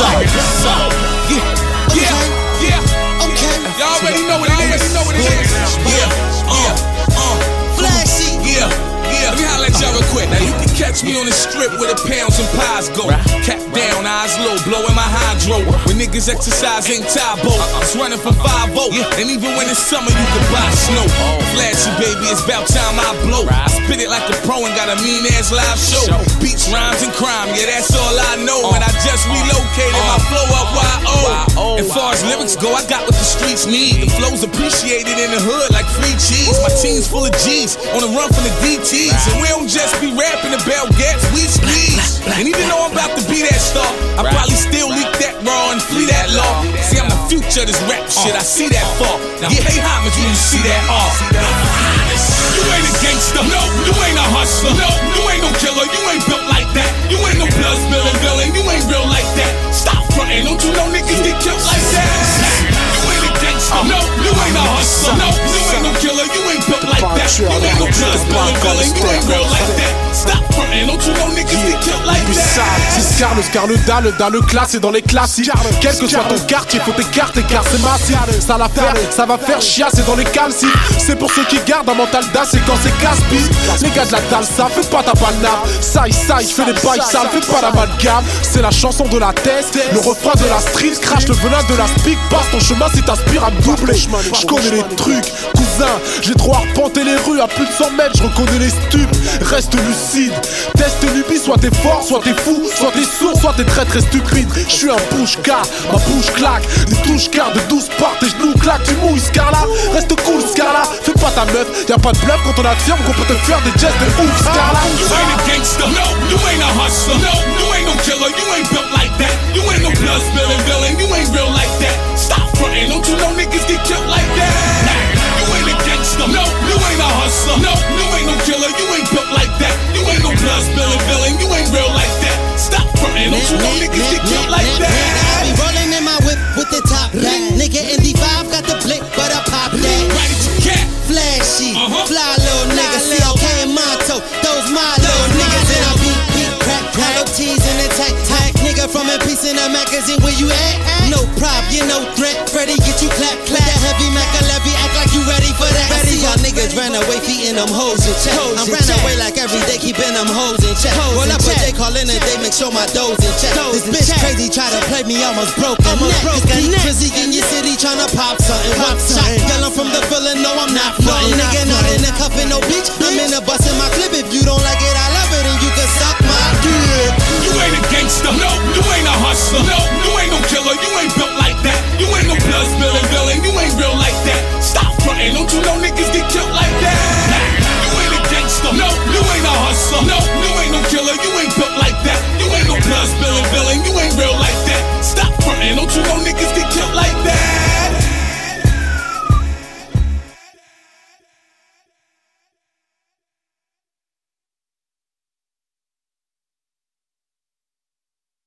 Y'all already know what it is. Flashy. Let me holler at y'all real quick. Now you can catch me on the strip where the pounds and pies go. Cap down, eyes low, blowing my hydro. When niggas exercise ain't Tybo. It's running from 5-0. And even when it's summer, you can buy snow. Flashy, baby, it's about time I blow. I spit it like a pro and got a mean ass live show. Beats, rhymes, and crime, yeah, that's all I know. And I just relocated my flow up YO. As far as lyrics go, I got what the streets need. The flow's appreciated in the hood like free cheese. My team's full of G's on the run from the DTs. And we don't just be rapping about gats, we squeeze. And even though I'm about to be that star, I probably still leak that raw and flee that law. See, I'm the future of this rap shit, I see that far. Now pay homage when you see that off. You ain't a gangster, no, you ain't a hustler, no, you ain't no killer, you ain't built like that. You ain't no blood spilling villain, you ain't real like that. Stop frontin', don't you know niggas get killed like that? You ain't a gangster, no, you ain't a hustler, no, you ain't no killer, you ain't built like that. You ain't no blood spilling villain, you ain't real like that. Stop frontin', don't you know niggas get killed like that? Car le dalle classe et dans les classiques. Quel que soit ton quartier, faut t'écarter car c'est massif. Ça va faire chiasser dans les calcifs. C'est pour ceux qui gardent un mental d'as et quand c'est casse-pisse. Les gars de la dalle, ça fais pas ta banane. Ça, fais des bails sales, fais pas l'amalgame. C'est la chanson de la test, le refrain de la street. Crache le venin de la speak, passe ton chemin si t'aspires à me doubler. Je connais les trucs, cousin. J'ai trop arpenté les rues à plus de 100 mètres. Je reconnais les stupes, reste lucide. Teste lubie, soit t'es fort, soit t'es fou, soit t'es sourd, soit t'es très stupide. Je suis un bouche-car, ma bouche claque. Des touches-car de 12 parts, tes genoux claquent. Tu mouilles Scarla, reste cool Scarla. Fais pas ta meuf, y'a pas de bluff quand on affirme qu'on peut te faire des gestes de ouf Scarla. You ain't a gangster, no, you ain't a hustler, no, you ain't no killer, you ain't built like that. You ain't no blood spilling villain, you ain't real like that. Stop frontin', don't you know niggas get killed like that? You ain't a gangster, no, you ain't a hustler, no, you ain't no killer, you ain't built like that. You ain't no blood spilling villain, you ain't real like that. Stop frontin', don't you know niggas get killed like that? I be rolling in my whip with the top back. Nigga in D5 got the blick, but I pop that. Right at your cat. Flashy, fly little nigga, CLK and Monto, those my little niggas. And I beat, crack, hollow T's in the tack, nigga from a piece in a magazine, where you at? No prop, you no threat, Freddy get you clap. That heavy Mac Levy, act like you ready for that. Ready, y'all niggas ran away, feeding them hoes in check. I ran away like every day, keeping them hoes in check. Roll up what they call in a day, make sure my dough's in check. This bitch crazy, try to play me, almost broken. Crazy in your city, tryna pop something. Shotgun, I'm from the feeling, no I'm not floating. Nigga not in the cuffin', no bitch.